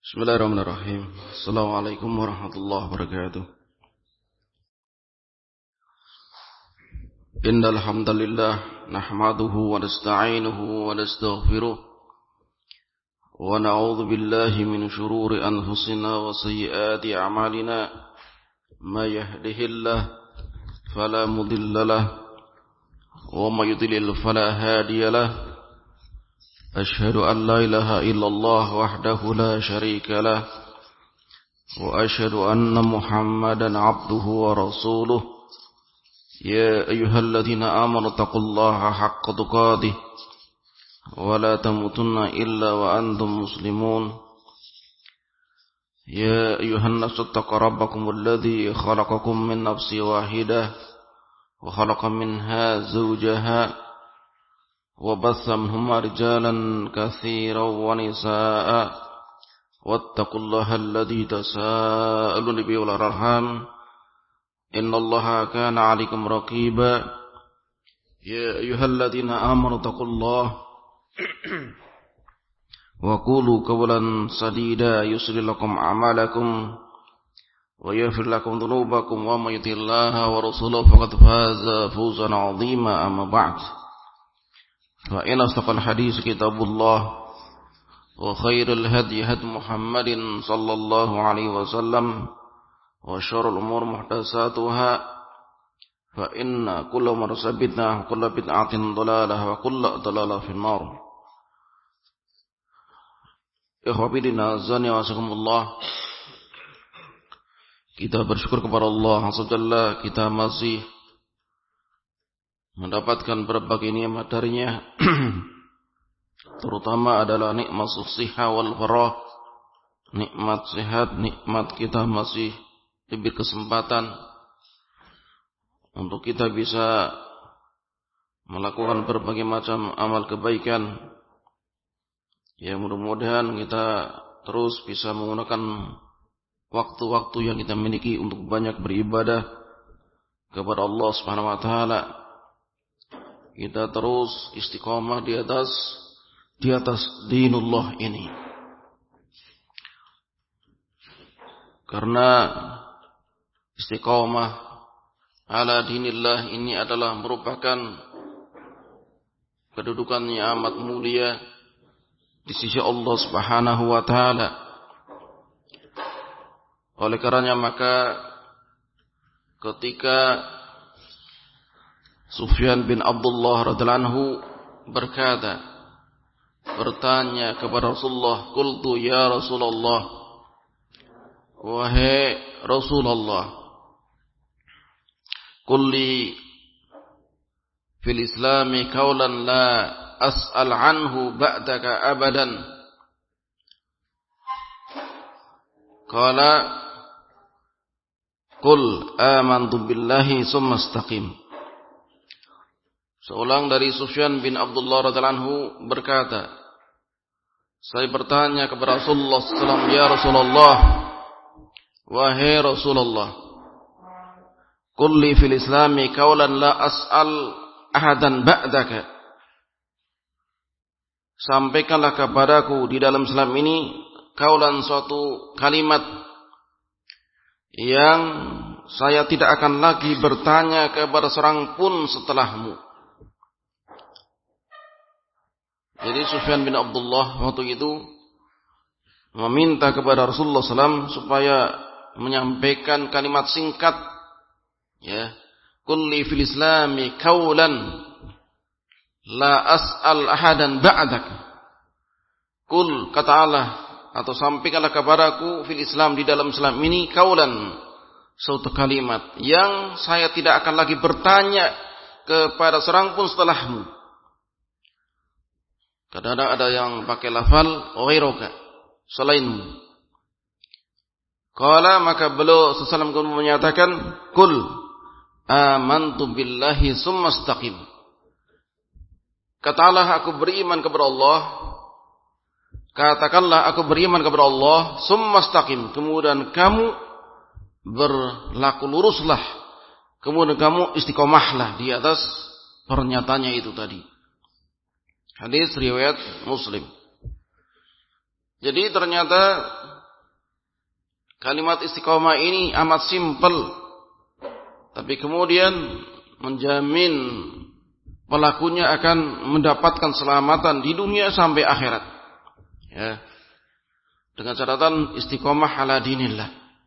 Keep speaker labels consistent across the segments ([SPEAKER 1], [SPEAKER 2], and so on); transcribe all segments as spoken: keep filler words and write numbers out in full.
[SPEAKER 1] Bismillahirrahmanirrahim. Assalamualaikum warahmatullahi wabarakatuh. Innal hamdalillah nahmaduhu wa nasta'inuhu wa nastaghfiruh wa na'udzu billahi min shururi anfusina wa sayyiati a'malina. May yahdihillahu fala mudilla lahu wa may yudlil fala hadiya lahu. أشهد أن لا إله إلا الله وحده لا شريك له وأشهد أن محمدا عبده ورسوله يا أيها الذين آمنوا اتقوا الله حق تقاته ولا تموتن إلا وأنتم مسلمون يا أيها الناس اتقوا ربكم الذي خلقكم من نفس واحدة وخلق منها زوجها وبث منهما رجالا كثيرا ونساء واتقوا الله الذي تساءلون به والأرحام إن الله كان عليكم رقيبا يا أيها الذين آمنوا اتقوا الله وقولوا قولا سديدا يصلح لكم أعمالكم ويغفر لكم ذنوبكم ومن يطع الله ورسوله فقد فاز فوزا عظيما أما بعد فإن أصدق الحديث كتاب الله وخير الهدي هدي محمد صلى الله عليه وسلم وشر الأمور محدثاتها فإن كل محدثة بدعة وكل بدعة ضلالة وكل ضلالة في النار. Ikhwati dinazani wa asakumullah. Kita bersyukur kepada Allah Azza wa Jalla, kita masih mendapatkan berbagai nikmat darinya, terutama adalah nikmat as-sihah wal farah, nikmat sehat, nikmat kita masih diberi kesempatan untuk kita bisa melakukan berbagai macam amal kebaikan. Ya, mudah-mudahan kita terus bisa menggunakan waktu-waktu yang kita miliki untuk banyak beribadah kepada Allah Subhanahu wa taala. Kita terus istiqamah di atas di atas dinullah ini. Karena istiqamah ala dinillah ini adalah merupakan kedudukan yang amat mulia di sisi Allah Subhanahu wa taala. Oleh karenanya maka ketika Sufyan bin Abdullah radhiyallahu anhu berkata, bertanya kepada Rasulullah, "Qultu ya Rasulullah, wahai Rasulullah, qul li fil Islami qawlan la as'al anhu ba'daka abadan." Qala, "Qul amantu billahi tsumma istaqim." Seorang dari Sufyan bin Abdullah radhiyallahu anhu berkata, saya bertanya kepada Rasulullah sallallahu alaihi wasallam, "Ya Rasulullah, wahai Rasulullah, qul li fil Islami qawlan la as'al ahadan ba'daka." Sampaikanlah kepadaku di dalam Islam ini qaulan, suatu kalimat yang saya tidak akan lagi bertanya kepada seorang pun setelahmu. Jadi Sufyan bin Abdullah waktu itu meminta kepada Rasulullah sallallahu alaihi wasallam supaya menyampaikan kalimat singkat, ya, qul li fil Islami qawlan la as'al ahadan ba'dak. Qul, kata Allah, atau sampaikanlah kepadaku fil Islam, di dalam Islam ini, qawlan, suatu kalimat yang saya tidak akan lagi bertanya kepada seorang pun setelahmu. Kadang-kadang ada yang pakai lafal ghairuka, selainmu. Qala, maka beliau sallallahu alaihi wasallam menyatakan, "Qul amantu billahi tsumma istaqim." Katakanlah aku beriman kepada Allah. Katakanlah aku beriman kepada Allah, tsumma istaqim. Kemudian kamu berlaku luruslah. Kemudian kamu istiqomahlah di atas pernyataannya itu tadi. Hadis riwayat Muslim. Jadi ternyata Kalimat istiqomah ini amat simpel, tapi kemudian menjamin pelakunya akan mendapatkan keselamatan di dunia sampai akhirat. Ya. Dengan catatan istiqomah ala dinillah.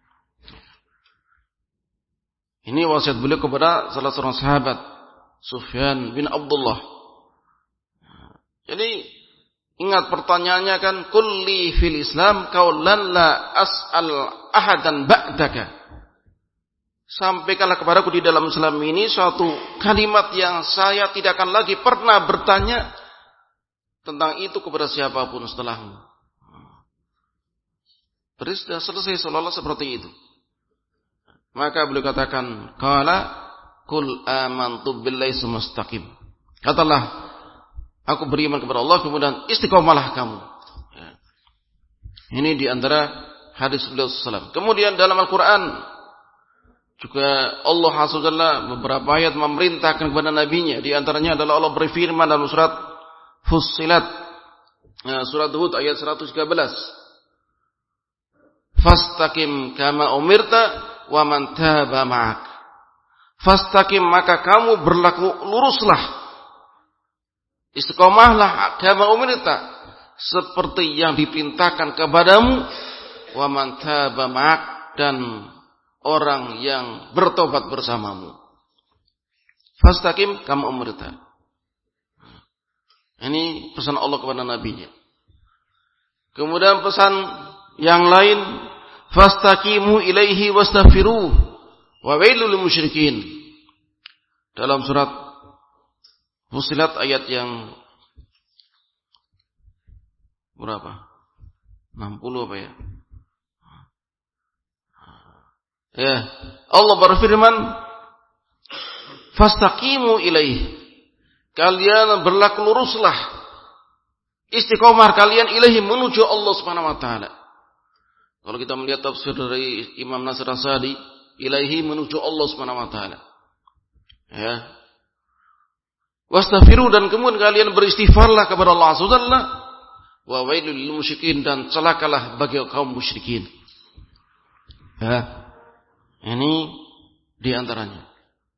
[SPEAKER 1] Ini wasiat beliau kepada salah seorang sahabat, Sufyan bin Abdullah. Jadi ingat pertanyaannya kan, kulli fil Islam qaulan la as'al ahadan ba'daka. Sampaikanlah kepadaku di dalam Islam ini suatu kalimat yang saya tidak akan lagi pernah bertanya tentang itu kepada siapapun setelahmu. Berarti sudah selesai seolah-olah seperti itu. Maka beliau katakan, qala qul amantu billahi sumastaqim. Katalah, aku beriman kepada Allah, kemudian istiqomalah kamu. Ya. Ini di antara hadis beliau sallallahu alaihi wasallam. Kemudian dalam Al-Quran juga Allah Azza wa Jalla beberapa ayat memerintahkan kepada nabinya. Di antaranya adalah Allah berfirman dalam surat Fussilat, ya, surat Hud ayat seratus tiga belas. Fastaqim kama umirta wa man taba ma'ak. Fastaqim, maka kamu berlaku luruslah. Istiqomahlah kama umirta, seperti yang diperintahkan kepadamu, wa man taba ma'ak, dan orang yang bertobat bersamamu. Fastaqim kama umirta. Ini pesan Allah kepada nabinya. Kemudian pesan yang lain, fastaqimu ilaihi wastaghfiruh wa wailul lil musyrikin. Dalam surat Fussilat ayat yang berapa? enam puluh apa ya? Ya, Allah berfirman, fastaqimu ilaihi. Kalian berlaku luruslah, istiqomah kalian ilaihi, menuju Allah Subhanahu wa taala. Kalau kita melihat tafsir dari Imam Nasir As-Sa'di, ilaihi, menuju Allah Subhanahu wa taala. Ya. Wastaghfiru, dan kemudian kalian beristighfarlah kepada Allah Azza wa Jalla, wa wailul lil musyrikin, dan celakalah bagi kaum musyrikin. Ya. Ini di antaranya.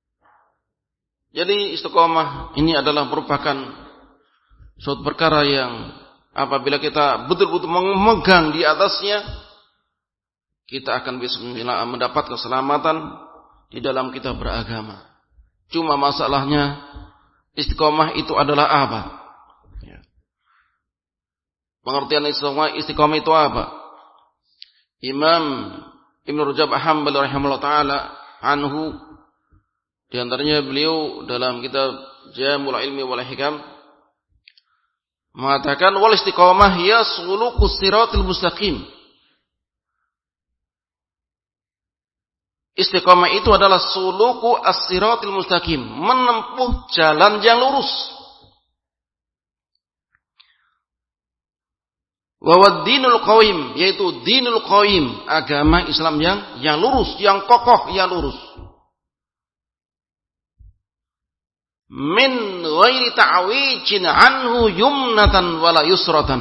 [SPEAKER 1] Jadi istiqomah ini adalah merupakan suatu perkara yang apabila kita betul-betul memegang di atasnya, kita akan bisa mendapat keselamatan di dalam kita beragama. Cuma masalahnya, istiqomah itu adalah apa? Ya. Pengertian istiqomah, istiqomah itu apa? Imam Ibn Rajab Hanbali rahimahullah ta'ala anhu, di antaranya beliau dalam kitab Jamul Ilmi wal Hikam mengatakan, wal istiqomah hiya sulukus siratil mustaqim. Istiqomah itu adalah suluku as-siratil mustaqim, menempuh jalan yang lurus. Wa wad-dinul qawim, yaitu dinul qawim, agama Islam yang yang lurus, yang kokoh, yang lurus. Min ghairi ta'wijin anhu yumnatan wala yusratan.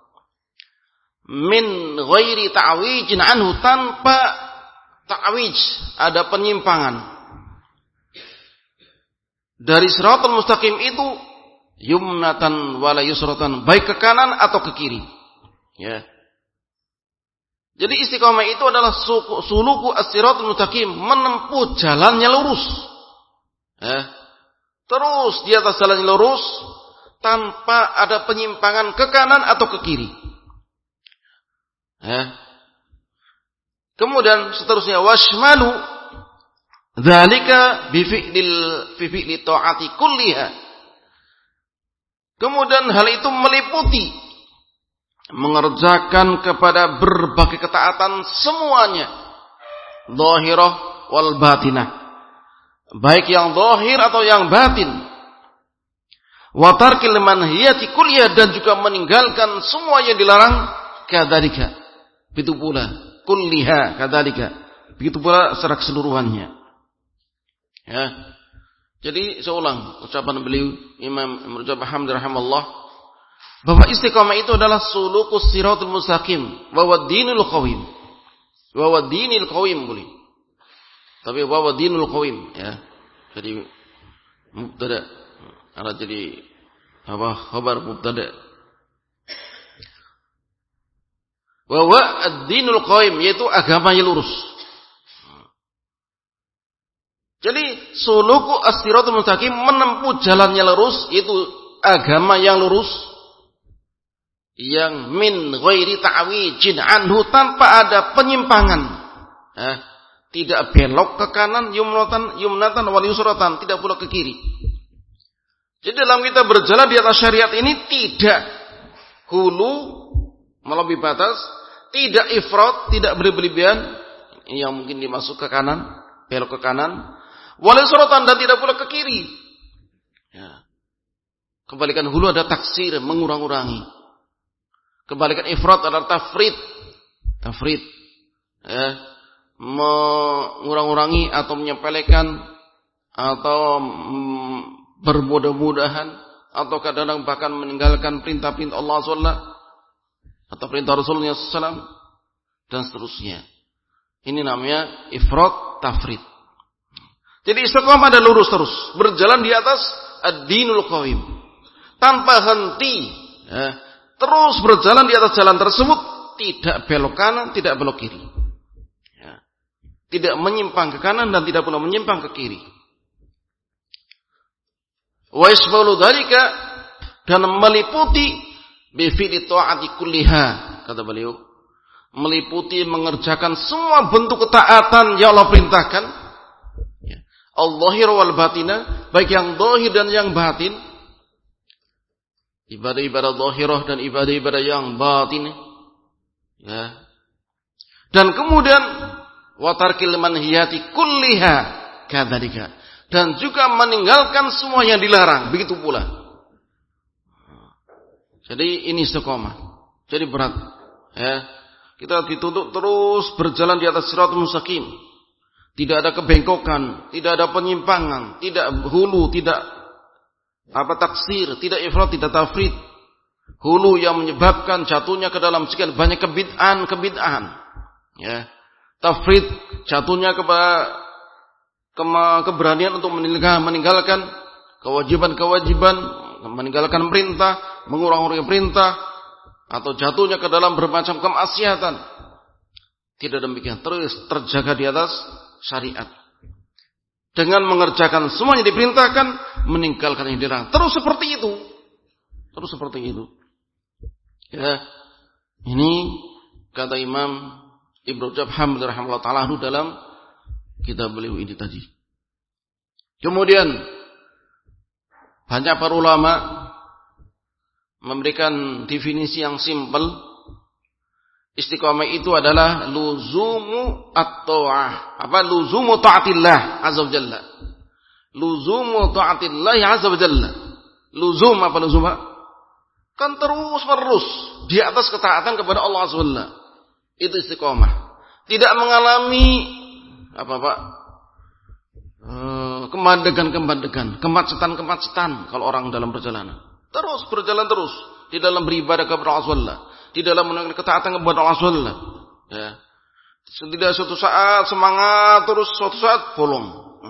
[SPEAKER 1] Min ghairi ta'wijin anhu, tanpa ta'wij, ada penyimpangan dari siratal mustaqim itu, yumnatan wala yusratan, baik ke kanan atau ke kiri. Ya. Jadi istiqomah itu adalah suluku as-siratal mustaqim, menempuh jalannya lurus. Ya. Terus di atas jalan yang lurus, tanpa ada penyimpangan ke kanan atau ke kiri. Ya. Kemudian seterusnya, washmalu dzalika bi fi'lil fi fi'li ta'ati kulliha. Kemudian hal itu meliputi mengerjakan kepada berbagai ketaatan semuanya, zahirah wal batinah, baik yang zahir atau yang batin. Wa tarkil manhiyati kulliha, dan juga meninggalkan semua yang dilarang, kadzalika, begitu pula, kulliha kadzalika, begitu pula secara keseluruhannya. Ya. Jadi seulang ucapan beliau Imam Ibnu Rajab Hanbali rahimahullah, bahwa istiqamah itu adalah sulukus siratul mustaqim wa wad-dinul qawim. Wa wa dinil qawim boleh. Tapi wa wa dinul qawim ya. Jadi mubtada. Ada jadi apa? Khabar mubtada. Wa wa ad-dinul qawim yaitu agama yang lurus. Jadi suluku as-siratal mustaqim menempuh jalan yang lurus itu agama yang lurus yang min ghairi ta'wijin anhu tanpa ada penyimpangan. Eh, tidak belok ke kanan yumnatan yumnatan wal yusratan, tidak pula ke kiri. Jadi dalam kita berjalan di atas syariat ini tidak hulu melebihi batas, tidak ifrat, tidak berlebihan yang mungkin dimasuk ke kanan, belok ke kanan. Wal yusratan dan tidak pula ke kiri. Ya. Kebalikan hulu ada taksir, mengurang-urangi. Kebalikan ifrat adalah tafrid. Tafrid. Ya. Mengurang-urangi atau menyepelekan atau mm, bermudah-mudahan atau kadang-kadang bahkan meninggalkan perintah-perintah Allah subhanahu wa taala atau perintah Rasulullah sallallahu alaihi wasallam dan seterusnya. Ini namanya ifrat, tafrid. Jadi istiqamah ada lurus terus, berjalan di atas ad-dinul qawim, tanpa henti, ya, terus berjalan di atas jalan tersebut, tidak belok kanan, tidak belok kiri, ya. Tidak menyimpang ke kanan dan tidak pula menyimpang ke kiri. Wa yasbalu dzalika dan meliputi bi fi'li ta'ati kulliha, kata beliau, meliputi mengerjakan semua bentuk ketaatan yang Allah perintahkan. Al-zahir wal batina, baik yang zahir dan yang batin. Ibadah-ibadah zahirah dan ibadah-ibadah yang batin. Ya. Dan kemudian wa tarkil manhiyati kulliha kadzalika. Dan juga meninggalkan semua yang dilarang, begitu pula. Jadi ini istiqamah. Jadi berat, ya. Kita dituntut terus berjalan di atas siratal mustaqim. Tidak ada kebengkokan, tidak ada penyimpangan, tidak hulu, tidak apa taksir, tidak ifrat, tidak tafrid. Hulu yang menyebabkan jatuhnya ke dalam sekian banyak kebid'ahan, kebid'ahan. Ya. Tafrid jatuhnya ke keberanian untuk meninggalkan kewajiban-kewajiban, meninggalkan perintah, mengurang-urangi perintah, atau jatuhnya ke dalam bermacam kemaksiatan. Tidak demikian, terus terjaga di atas syariat. Dengan mengerjakan semua yang diperintahkan, meninggalkan yang dilarang. Terus seperti itu. Terus seperti itu. Ya. Ini kata Imam Ibnu Rajab Hanbali rahimahullah ta'ala dalam kitab beliau ini tadi. Kemudian banyak para ulama memberikan definisi yang simpel. Istiqamah itu adalah luzumu at-ta'ah. Apa? Luzumu ta'atillah azza wa jalla. Luzumu ta'atillah azza wa jalla. Luzum apa luzum? Kan terus menerus di atas ketaatan kepada Allah azza wa jalla. Itu istiqamah. Tidak mengalami apa Pak? Uh, kemandegan-kemandegan, kemacetan-kemacetan kalau orang dalam perjalanan. Terus berjalan terus di dalam beribadah kepada Allah azza wa jalla. Di dalam menunaikan ketaatan kepada Allah subhanahu wa taala. Ya. Tidak suatu saat semangat terus suatu saat bolong.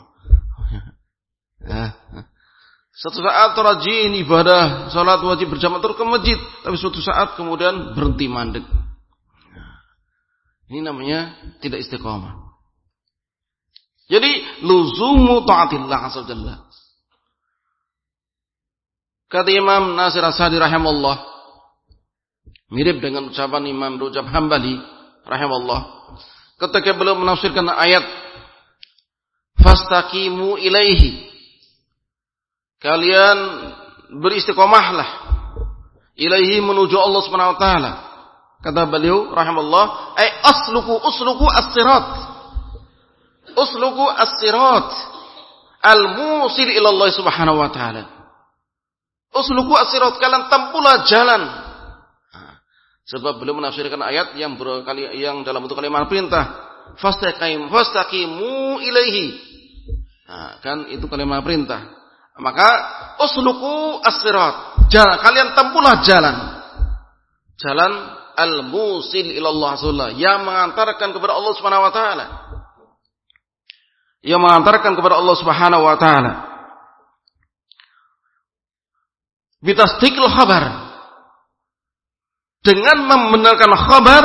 [SPEAKER 1] Ya. Suatu saat rajin ibadah salat wajib berjamaah terus ke masjid, tapi suatu saat kemudian berhenti mandek. Ini namanya tidak istiqamah. Jadi luzumu taatillah azza wajalla. Kata Imam Nasir As-Sa'di rahimahullah, mirip dengan ucapan Imam Rajab Hanbali rahimahullah ketika beliau menafsirkan ayat fastaqimu ilaihi, kalian beristiqomahlah ilaihi menuju Allah Subhanahu wa taala. Kata beliau rahimahullah, ay asluku usluku as-sirat. Usluku as-sirat al-musil ila Allah Subhanahu wa taala. Usluku as-sirat, kalian tempuhlah jalan. Sebab beliau menafsirkan ayat yang berkali yang dalam bentuk kalimat perintah, fastaqim fastaqimu ilaihi. Nah, kan itu kalimat perintah. Maka usluku as-sirat, jalan kalian tempuhlah jalan. Jalan al-musil ilallah Rasulullah, yang mengantarkan kepada Allah Subhanahu wa taala. Yang mengantarkan kepada Allah Subhanahu wa taala. Bitasdiqil khabar. Dengan membenarkan khabar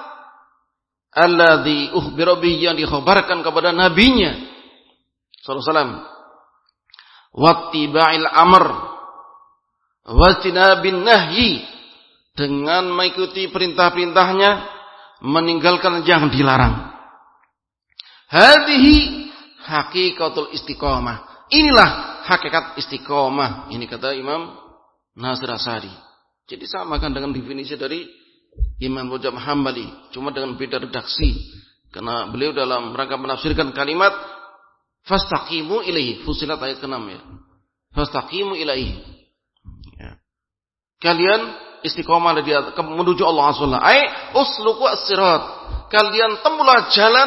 [SPEAKER 1] alladzi ukhbira bihi, yang dikhabarkan kepada nabinya sallallahu alaihi wasallam. Wattiba'il amr wajtinabin nahyi, dengan mengikuti perintah-perintahnya, meninggalkan yang dilarang. Hadhihi hakikatul istiqamah. Inilah hakikat istiqamah. Ini kata Imam Nasir As-Sa'di. Jadi samakan dengan definisi dari Imam Rajab Hambali, cuma dengan beda redaksi. Karena beliau dalam rangka menafsirkan kalimat fastaqimu ilaihi, Fussilat ayat keenam ya. Fastaqimu ilaihi. Ya. Kalian istiqamah menuju Allah Subhanahu wa taala. Ai usluku as-sirat. Kalian tempuhlah jalan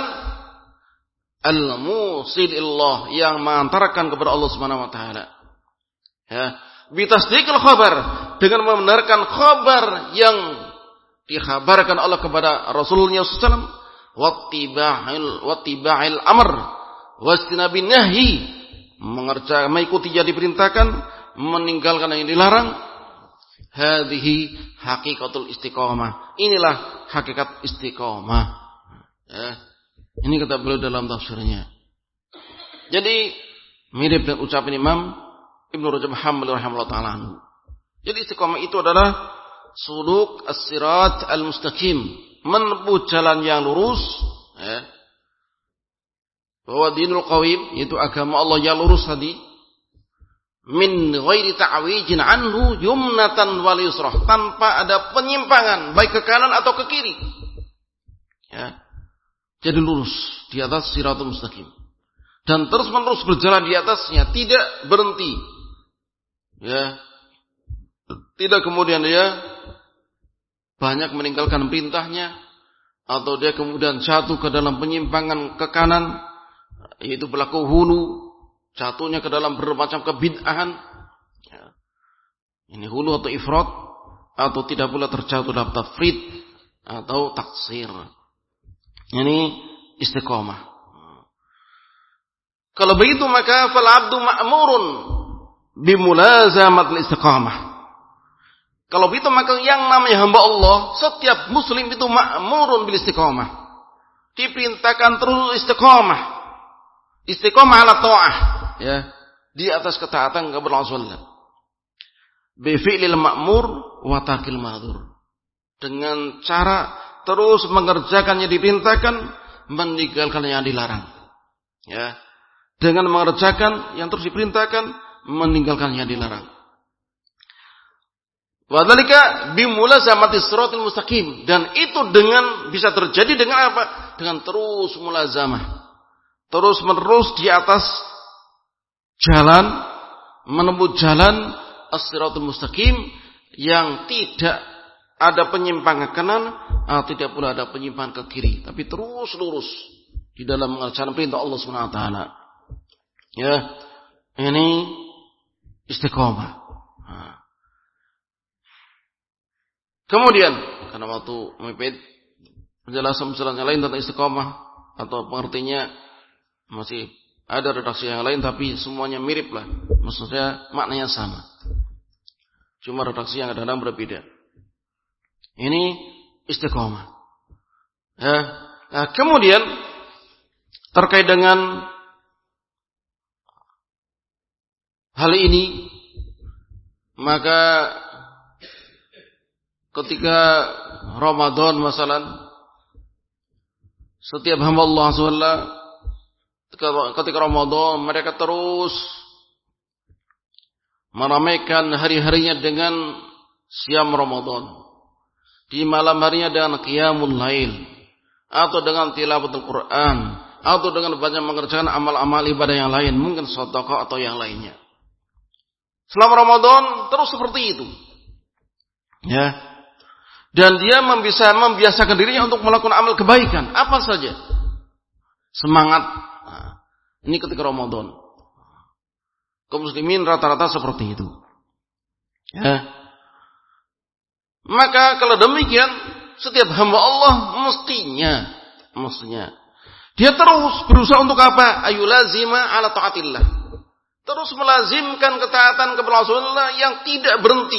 [SPEAKER 1] al-musil illallah, yang mengantarkan kepada Allah Subhanahu wa taala. Ya. Bitasdiqil khabar, dengan membenarkan khabar yang dikhabarkan Allah kepada Rasulullah sallallahu alaihi wasallam. Wattiba'il wattiba'il amr wastinabin nahyi, mengerjakan, mengikuti yang diperintahkan, meninggalkan yang dilarang. Hadhihi hakikatul istiqamah. Inilah hakikat istiqamah. Ya. Ini kata beliau dalam tafsirnya. Jadi mirip dengan ucapan Imam Ibnu Rajab Hambali rahimahullah ta'ala anhu. Jadi istiqamah itu adalah suluk as-sirat al-mustaqim, menempuh jalan yang lurus, ya. Bahwa dinul qawim, yaitu agama Allah yang lurus tadi, min ghairi ta'wijin anhu yumnatan wal yusrah, tanpa ada penyimpangan baik ke kanan atau ke kiri. Ya. Jadi lurus di atas siratul mustaqim. Dan terus-menerus berjalan di atasnya, tidak berhenti. Ya. Tidak kemudian dia banyak meninggalkan perintahnya, atau dia kemudian jatuh ke dalam penyimpangan ke kanan, yaitu berlaku hulu, jatuhnya ke dalam bermacam kebid'ahan. Ya. Ini hulu atau ifrat, atau tidak pula terjatuh dalam tafrid atau taksir. Ini istiqamah. Kalau begitu maka fal abdu ma'murun bimulazamatil istiqamah. Kalau begitu maka yang namanya hamba Allah, setiap muslim itu ma'murun bil istiqamah. Diperintahkan terus istiqamah. Istiqamah ala ta'ah, ya, di atas ketaatan kepada Allah. Bi fi'lil ma'mur wa tarkil ma'dzur. Dengan cara terus mengerjakan yang diperintahkan, meninggalkan yang dilarang. Ya. Dengan mengerjakan yang terus diperintahkan, meninggalkan yang dilarang. Wa dzalika bimulazamati siratal mustaqim, dan itu dengan bisa terjadi dengan apa? Dengan terus mulazamah. Terus menerus di atas jalan, menempuh jalan as-siratal mustaqim, yang tidak ada penyimpangan ke kanan, tidak pula ada penyimpangan ke kiri, tapi terus lurus di dalam mengerjakan perintah Allah Subhanahu wa taala. Ya, ini istiqamah. Nah. Kemudian, karena waktu mepet, penjelasan-penjelasan yang lain tentang istiqamah atau pengertiannya masih ada redaksi yang lain, tapi semuanya mirip lah. Maksudnya maknanya sama. Cuma redaksi yang kadang-kadang berbeda. Ini istiqamah. Ya. Nah, kemudian terkait dengan hal ini, maka ketika Ramadan masalan, setiap hamba Allah subhanahu wa taala ketika Ramadan mereka terus meramaikan hari-harinya dengan siam Ramadan, di malam harinya dengan qiyamul lail, atau dengan tilawatul Quran, atau dengan banyak mengerjakan amal-amal ibadah yang lain, mungkin sedekah atau yang lainnya. Selama Ramadan terus seperti itu. Ya. Dan dia bisa membiasakan dirinya untuk melakukan amal kebaikan, apa saja. Semangat. Nah, ini ketika Ramadan. Kaum muslimin rata-rata seperti itu. Ya. Maka kalau demikian, setiap hamba Allah mestinya, mestinya dia terus berusaha untuk apa? Ayulazima ala taatillah. Terus melazimkan ketaatan kepada Allah yang tidak berhenti.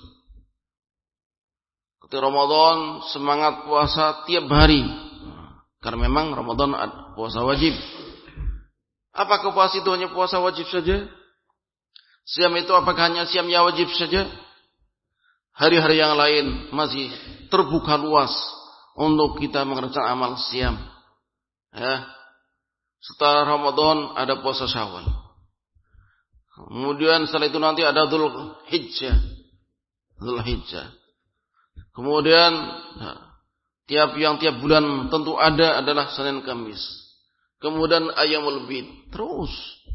[SPEAKER 1] Ketika Ramadan semangat puasa tiap hari. Karena memang Ramadan puasa wajib. Apakah puasa itu hanya puasa wajib saja? Siam itu apakah hanya siam yang wajib saja? Hari-hari yang lain masih terbuka luas untuk kita mengerjakan amal siam. Ya. Setelah Ramadan ada puasa Syawal. Kemudian setelah itu nanti ada Dzul Hijjah. Dzul Hijjah. Kemudian nah, tiap yang tiap bulan tentu ada adalah Senin Kamis. Kemudian Ayyamul Bid. Terus.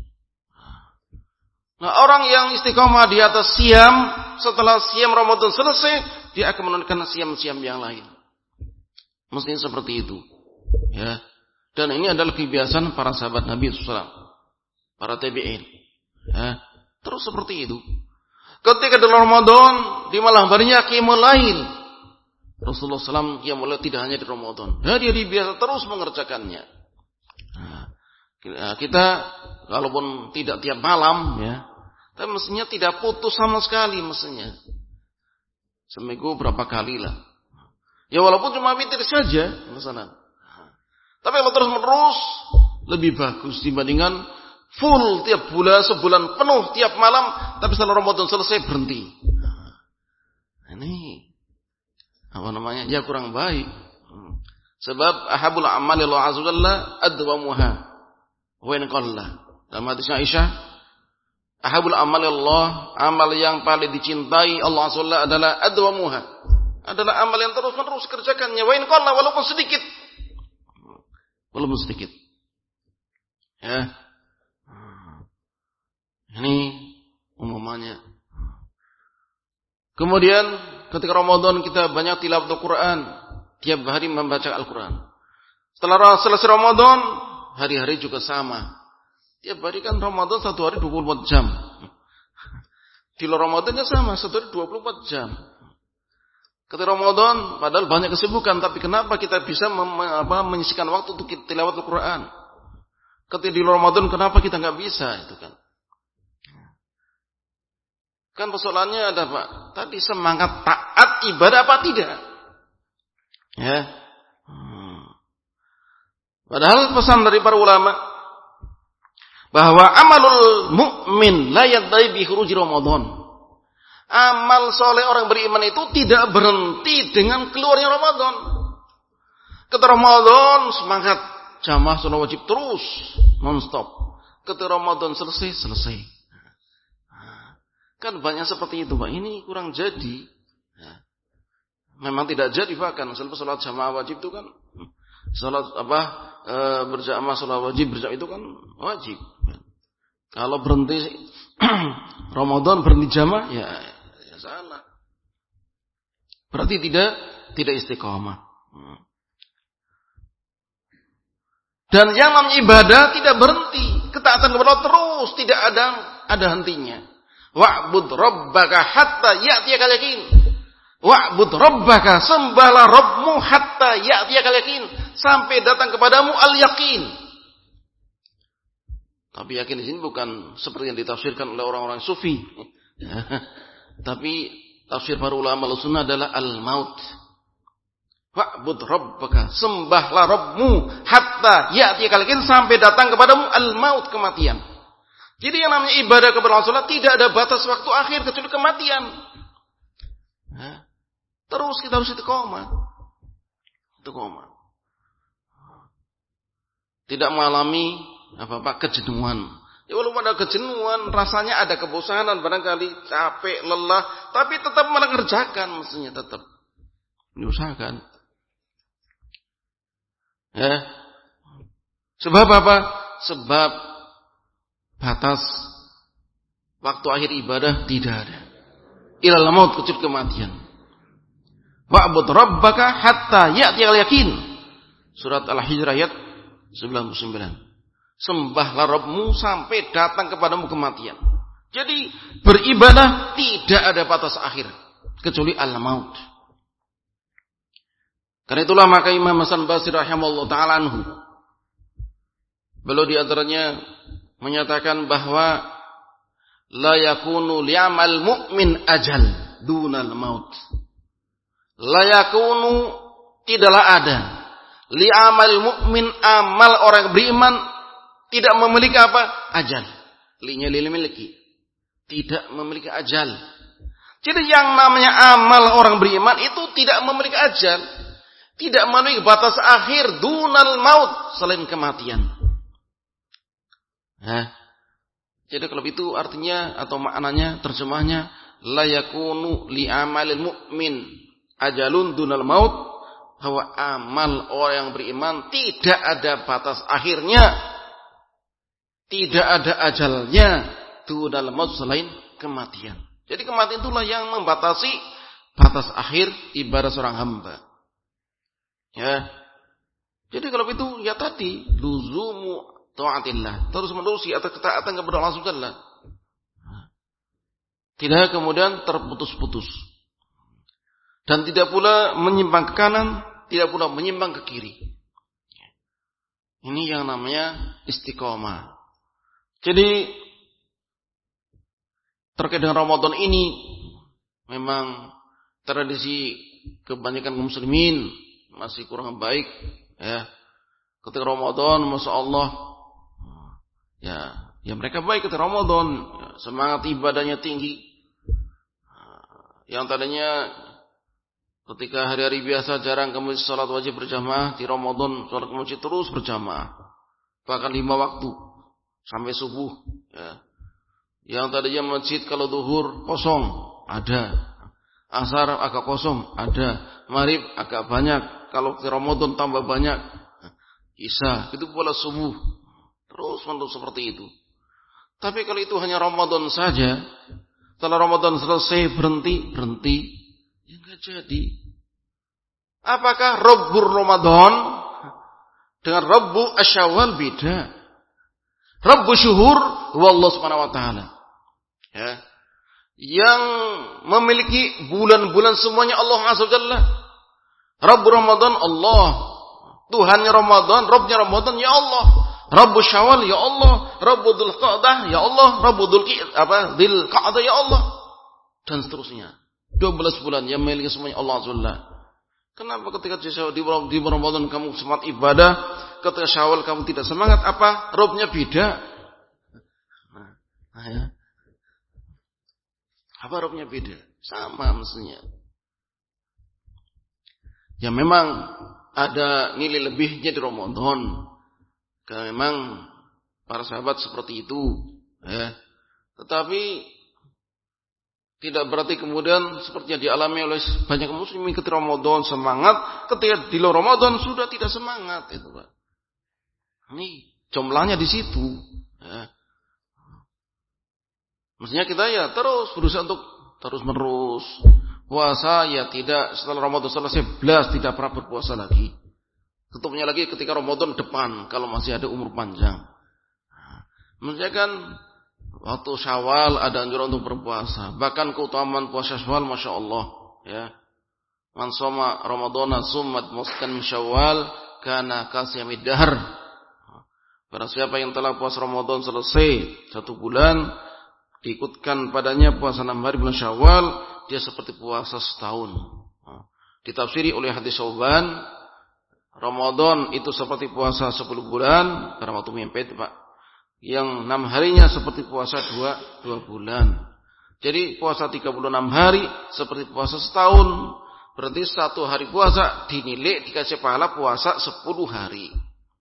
[SPEAKER 1] Nah, orang yang istiqomah di atas siam, setelah siam Ramadan selesai, dia akan menunaikan siam-siam yang lain. Mestinya seperti itu. Ya. Dan ini adalah kebiasaan para sahabat Nabi shallallahu alaihi wasallam, para tabi'in. Ya. Terus seperti itu. Ketika dalam Ramadan, di malam harinya qiyamul lail. Rasulullah shallallahu alaihi wasallam qiyamul lail tidak hanya di Ramadan. Ya, dia biasa terus mengerjakannya. Nah, kita walaupun tidak tiap malam, ya, tapi mestinya tidak putus sama sekali mestinya. Seminggu berapa kali lah. Ya walaupun cuma witir saja, misalnya. Tapi kalau terus menerus lebih bagus dibandingkan full tiap bulan, sebulan penuh tiap malam, tapi setelah Ramadan selesai berhenti. Nah, ini apa namanya? Ya kurang baik. Sebab ahabul amali Allah azza wajalla adwamuha wa in qalla. Dalam hadis Aisyah, ahabul amali Allah, amal yang paling dicintai Allah azza wajalla adalah adwamuha. Adalah amal yang terus-menerus kerjakannya wa in qalla, walaupun sedikit. Walaupun sedikit. Ya. Ini umumnya. Kemudian ketika Ramadan kita banyak tilawat Al-Quran. Tiap hari membaca Al-Quran. Setelah selesai Ramadan, hari-hari juga sama. Tiap hari kan Ramadan satu hari dua puluh empat jam. Di luar Ramadannya sama, satu hari dua puluh empat jam. Ketika Ramadan, padahal banyak kesibukan, tapi kenapa kita bisa mem- apa, menyisikan waktu untuk tilawat Al-Quran? Ketika di luar Ramadan, kenapa kita nggak bisa? Itu kan. Kan persoalannya ada Pak. Tadi semangat taat ibadah apa tidak? Ya. Hmm. Padahal pesan dari para ulama bahwa amalul mukmin la yadai bi khuruji Ramadan. Amal soleh orang beriman itu tidak berhenti dengan keluarnya Ramadan. Ketika Ramadan semangat jamaah salat wajib terus non-stop. Ketika Ramadan selesai selesai. Kan banyak seperti itu Pak. Ini kurang jadi. Memang tidak jadi bahkan salat jamaah wajib itu kan salat apa e, berjamaah salat wajib berjamaah itu kan wajib. Kalau berhenti Ramadan berhenti jamaah ya, ya salah. Berarti tidak tidak istiqomah. Dan yang namanya ibadah tidak berhenti, ketaatan kepada Allah terus, tidak ada ada hentinya. Wa'bud rabbaka hatta ya'tiyakal yaqin. Wa'bud rabbaka, sembahlah Rabbmu hatta ya'tiyakal yaqin, sampai datang kepadamu al-yaqin. Tapi yakin di sini bukan seperti yang ditafsirkan oleh orang-orang sufi. Tapi tafsir para ulama Ahlussunnah adalah al-maut. Wa'bud rabbaka, sembahlah Rabbmu hatta ya'tiyakal yaqin, sampai datang kepadamu al-maut, kematian. Jadi yang namanya ibadah kepada Allah tidak ada batas waktu akhir kecuali kematian. Terus kita harus istiqomah. Istiqomah. Tidak mengalami apa-apa kejenuhan. Ya walaupun ada kejenuhan, rasanya ada kebosanan, barangkali capek, lelah, tapi tetap mengerjakan, mestinya tetap diusahakan. Ya. Sebab apa? Sebab batas waktu akhir ibadah tidak ada. Ilal maut, kecuali kematian. Wa'bud rabbaka hatta ya'tiyal yaqin. Surat Al-Hijr ayat sembilan puluh sembilan. Sembahlah Rabbmu sampai datang kepadamu kematian. Jadi beribadah tidak ada batas akhir kecuali al-maut. Karena itulah maka Imam Hasan Basri rahimahullah ta'ala anhu, beliau di antaranya menyatakan bahwa la yakunu li'amal mu'min ajal dunal maut. La yakunu, tidaklah ada, li'amal mu'min, amal orang beriman tidak memiliki apa? Ajal. Linya lil miliki. Tidak memiliki ajal. Jadi yang namanya amal orang beriman itu tidak memiliki ajal. Tidak memiliki batas akhir dunal maut, selain kematian. Nah, jadi kalau itu artinya atau maknanya, terjemahnya, la yakunu li amalil mu'min ajalun dunal maut, bahwa amal orang yang beriman tidak ada batas akhirnya, tidak ada ajalnya dunal maut, selain kematian. Jadi kematian itulah yang membatasi batas akhir ibadah seorang hamba. Ya. Jadi kalau itu ya tadi luzumu taatillah, terus menerusi atas ketaatan kepada Allah Subhanahu wa taala. Tidak kemudian terputus-putus. Dan tidak pula menyimpang ke kanan, tidak pula menyimpang ke kiri. Ini yang namanya istiqomah. Jadi terkait dengan Ramadan ini, memang tradisi kebanyakan muslimin masih kurang baik, ya. Ketika Ramadan, masya Allah, ya, ya mereka baik ketika Ramadan, ya, semangat ibadahnya tinggi. Yang tadinya ketika hari-hari biasa jarang ke masjid salat wajib berjamaah, di Ramadan salat ke masjid terus berjamaah, bahkan lima waktu sampai subuh. Ya. Yang tadinya masjid kalau zuhur kosong, ada. Asar agak kosong, ada. Maghrib agak banyak. Kalau di Ramadan tambah banyak. Isya, itu pula subuh. Terus menerus seperti itu. Tapi kalau itu hanya Ramadan saja, setelah Ramadan selesai berhenti, berhenti, ya enggak jadi. Apakah Rabbur Ramadan dengan Rabbu Asyawal beda? Rabbu Syuhur wallahu subhanahu wa ta'ala. Ya. Yang memiliki bulan-bulan semuanya Allah Azza wa Jalla. Rabbu Ramadan Allah. Tuhannya Ramadan, Rabbnya Ramadan ya Allah. Rabbu Syawal ya Allah, Rabbu Dzul Qa'dah ya Allah, Rabbu Dzul apa? Dzul Qa'dah ya Allah. Dan seterusnya. dua belas bulan yang memiliki semuanya Allah Azza wa Jalla. Kenapa ketika di Ramadan kamu semangat ibadah, ketika Syawal kamu tidak semangat? Apa? Rabbnya beda. Nah, nah ya. Apa Rabbnya beda? Sama mestinya. Ya memang ada nilai lebihnya di Ramadan. Karena memang para sahabat seperti itu. Ya. Tetapi tidak berarti kemudian seperti yang dialami oleh banyak muslimin ketika Ramadan semangat, ketika di luar Ramadan sudah tidak semangat. Itu Pak. Ini jumlahnya di situ. Ya. Mestinya kita ya terus berusaha untuk terus menerus puasa, ya tidak setelah Ramadan selesai belas tidak pernah berpuasa lagi. Tutupnya lagi ketika Ramadan depan kalau masih ada umur panjang. Mestinya kan waktu Syawal ada anjuran untuk berpuasa, bahkan keutamaan puasa Syawal masya Allah, ya. Man shoma Ramadana summat muskan min Syawal kana kasiyamid dahr. Barang siapa yang telah puasa Ramadan selesai satu bulan, diikutkan padanya puasa enam hari bulan Syawal, dia seperti puasa setahun. Ditafsiri oleh hadis Syauban, Ramadan itu seperti puasa sepuluh bulan, karena waktu mempet Pak. Yang enam harinya seperti puasa dua, dua bulan. Jadi puasa tiga puluh enam hari seperti puasa setahun. Berarti satu hari puasa dinilai dikasih pahala puasa sepuluh hari.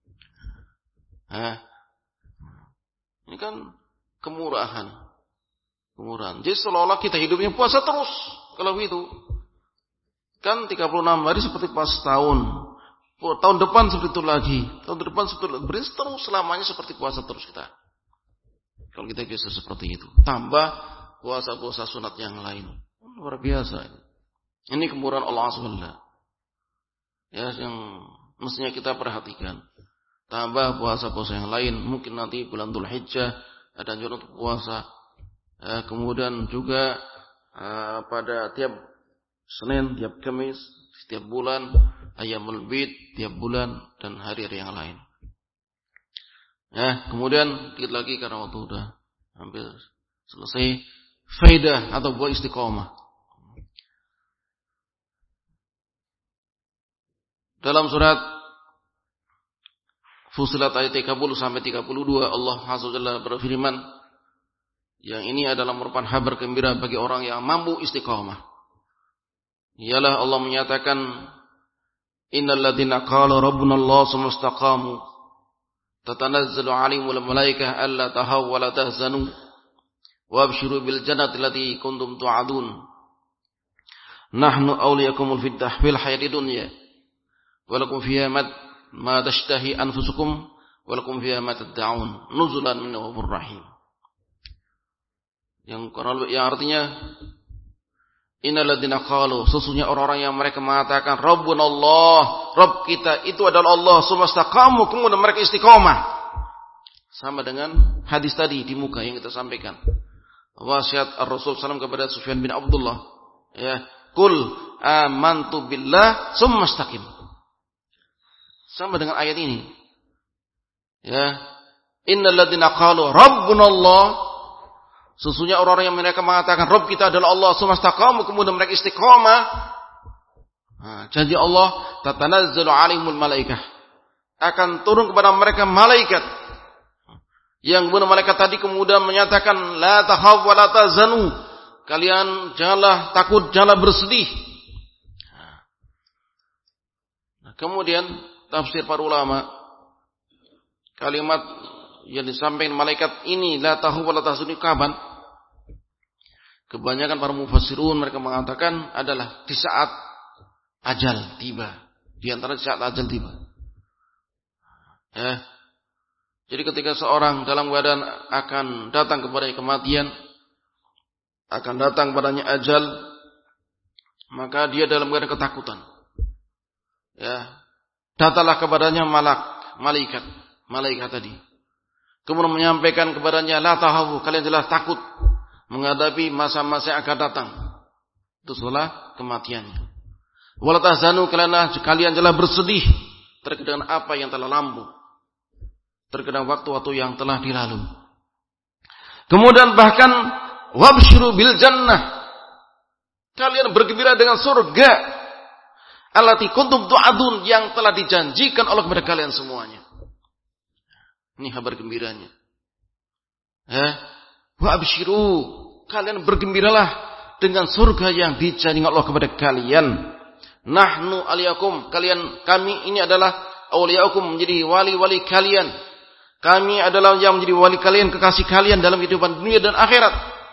[SPEAKER 1] Nah, ini kan kemurahan. Kemurahan. Jadi seolah-olah kita hidupnya puasa terus. Kalau begitu. Kan tiga puluh enam hari seperti puasa setahun. Tahun depan seperti itu lagi. Tahun depan seperti itu lagi. Berarti terus selamanya seperti puasa terus kita. Kalau kita biasa seperti itu. Tambah puasa-puasa sunat yang lain. Luar biasa. Ini kemurahan Allah subhanahu wa taala. Ya, yang mestinya kita perhatikan. Tambah puasa-puasa yang lain. Mungkin nanti bulan Dzulhijjah ada anjuran untuk puasa. Ya, kemudian juga uh, pada tiap Senin, tiap Kamis, setiap bulan Ayyamul Bid tiap bulan dan hari-hari yang lain. Ya, kemudian dikit lagi karena waktu udah hampir selesai. Faidah atau buah istiqomah. Dalam surat Fussilat ayat tiga puluh sampai tiga puluh dua Allah Azza wa Jalla berfirman, yang ini adalah merupakan kabar gembira bagi orang yang mampu istiqomah. Ialah Allah menyatakan, innal ladzina qalu rabbuna Allah tsumma istaqamu tatanazzalu 'alaihimul malaikah alla tahaw wa la tahzanu wabshiru bil jannati allati kuntum tu'adun nahnu awliyakumul fid hayatid dunya walakum fiha ma tashtahi anfusukum walakum fiha ma tad'un nuzulan min ghafurur rahim. Yang yang artinya innal ladzina qalu, sesungguhnya orang-orang yang mereka mengatakan Rabbuna Allah, Rabb kita itu adalah Allah, sumastaqamu, kemudian mereka istiqomah. Sama dengan hadis tadi di muka yang kita sampaikan. Wasiat Ar-Rasul sallallahu alaihi wasallam kepada Sufyan bin Abdullah, ya, qul amantu billah sumastaqim. Sama dengan ayat ini. Ya, innal ladzina qalu Rabbuna Allah, sesungguhnya orang-orang yang mereka mengatakan Rabb kita adalah Allah, sumastaqamu, kemudian mereka istiqomah. Nah, janji Allah, tatanazzalu 'alaihimul malaikah, akan turun kepada mereka malaikat. Yang kemudian malaikat tadi kemudian menyatakan la takhaf wa la tahzanu, kalian janganlah takut, janganlah bersedih. Nah, kemudian tafsir para ulama, kalimat yang disampaikan malaikat ini la takhaf wa la tahzanu kapan? Kebanyakan para mufassirun mereka mengatakan adalah di saat ajal tiba. Di antara di saat ajal tiba. Ya. Jadi ketika seorang dalam keadaan akan datang kepadanya kematian, akan datang padanya ajal, maka dia dalam keadaan ketakutan. Ya. Datanglah kepadanya malak, malaikat, malaikat tadi. Kemudian menyampaikan kepadanya la tahawu, kalian jelas takut menghadapi masa-masa yang akan datang. Itu setelah kematiannya. Wala tahzanu, kalian jelas bersedih terkait dengan apa yang telah lampau, terkait dengan waktu-waktu yang telah dilalu. Kemudian bahkan wabshiru bil jannah, kalian bergembira dengan surga allati kuntum tu'adun, yang telah dijanjikan Allah kepada kalian semuanya. Ini kabar gembiranya. Ya. Wa absyiru, kalian bergembiralah dengan surga yang dijanjikan Allah kepada kalian. Nahnu aliyakum, kalian, kami ini adalah awliyaukum, menjadi wali-wali kalian. Kami adalah yang menjadi wali kalian, kekasih kalian dalam kehidupan dunia dan akhirat.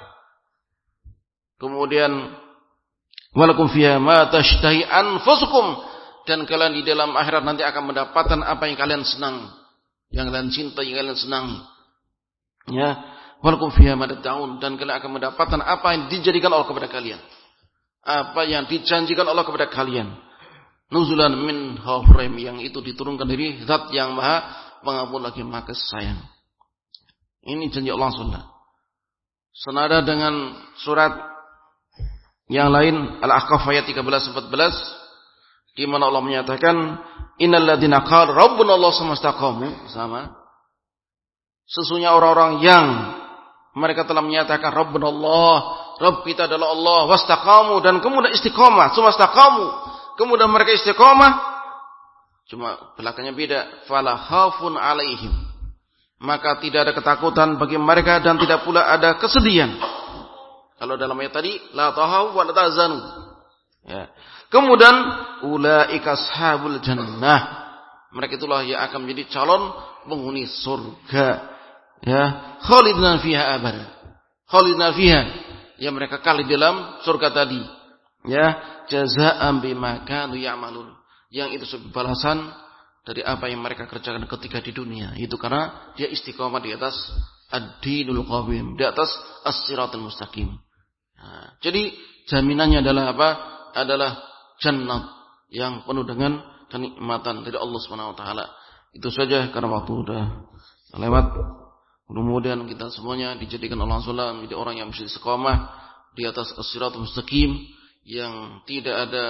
[SPEAKER 1] Kemudian walakum fiha ma tashtahi anfusukum, dan kalian di dalam akhirat nanti akan mendapatkan apa yang kalian senang, yang kalian cintai, yang kalian senangi. Ya. Walakum fiha ma tad'un, dan kalian akan mendapatkan apa yang dijadikan Allah kepada kalian, apa yang dijanjikan Allah kepada kalian. Nuzulan min ghafurrahim, yang itu diturunkan dari Zat yang Maha Pengampun lagi Maha Sayang. Ini janji Allah Subhanahu. Senada dengan surat yang lain Al-Ahqaf ayat tiga belas empat belas, di mana Allah menyatakan innal ladzina qalu rabbuna Allah sumastaqamu, sama. Sesungguhnya orang-orang yang mereka telah menyatakan Rabbuna Allah, Rabb kita adalah Allah, wastaqamu, dan kemudian istiqomah, sumastaqamu, kemudian mereka istiqomah, cuma belakangnya beda, fala khaufun alaihim, maka tidak ada ketakutan bagi mereka dan tidak pula ada kesedihan. Kalau dalam ayat tadi la tahaw wa la tahzanu. Ya. Kemudian ulaika ashabul jannah, mereka itulah yang akan menjadi calon penghuni surga. Ya, khalidna fiha abada. Khalidna fiha, ya mereka kekal di dalam surga tadi. Ya, jazaa'an bima kanu ya'malun. Yang itu sebagai balasan dari apa yang mereka kerjakan ketika di dunia. Itu karena dia istiqomah di atas ad-dinul qawim, di atas as-siratal mustaqim. Nah, jadi jaminannya adalah apa? Adalah jannah yang penuh dengan kenikmatan dari Allah Subhanahu wa taala. Itu saja karena waktu sudah lewat. Kemudian kita semuanya dijadikan Allah Subhanahu wa taala menjadi orang yang istiqomah di atas as-siratal mustaqim, yang tidak ada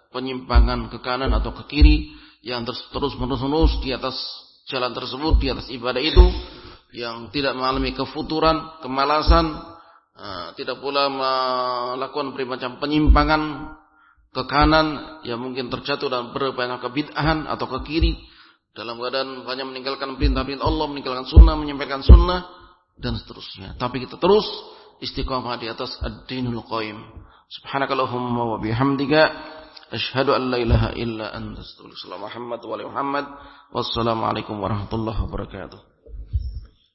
[SPEAKER 1] penyimpangan ke kanan atau ke kiri, yang terus terus menerus di atas jalan tersebut, di atas ibadah itu, yang tidak mengalami kefuturan, kemalasan, uh, tidak pula melakukan berbagai macam penyimpangan ke kanan, yang mungkin terjatuh dalam berbagai kebid'ahan atau ke kiri, dalam keadaan banyak meninggalkan perintah-perintah Allah, meninggalkan sunnah, menyampaikan sunnah, dan seterusnya. Tapi kita terus istiqamah di atas ad-dinul qaim. Subhanakallahumma wa bihamdika asyhadu an la ilaha illa anta astaghfiruka wa atubu ilaik. Muhammad wa ali Muhammad. Wassalamualaikum warahmatullahi wabarakatuh.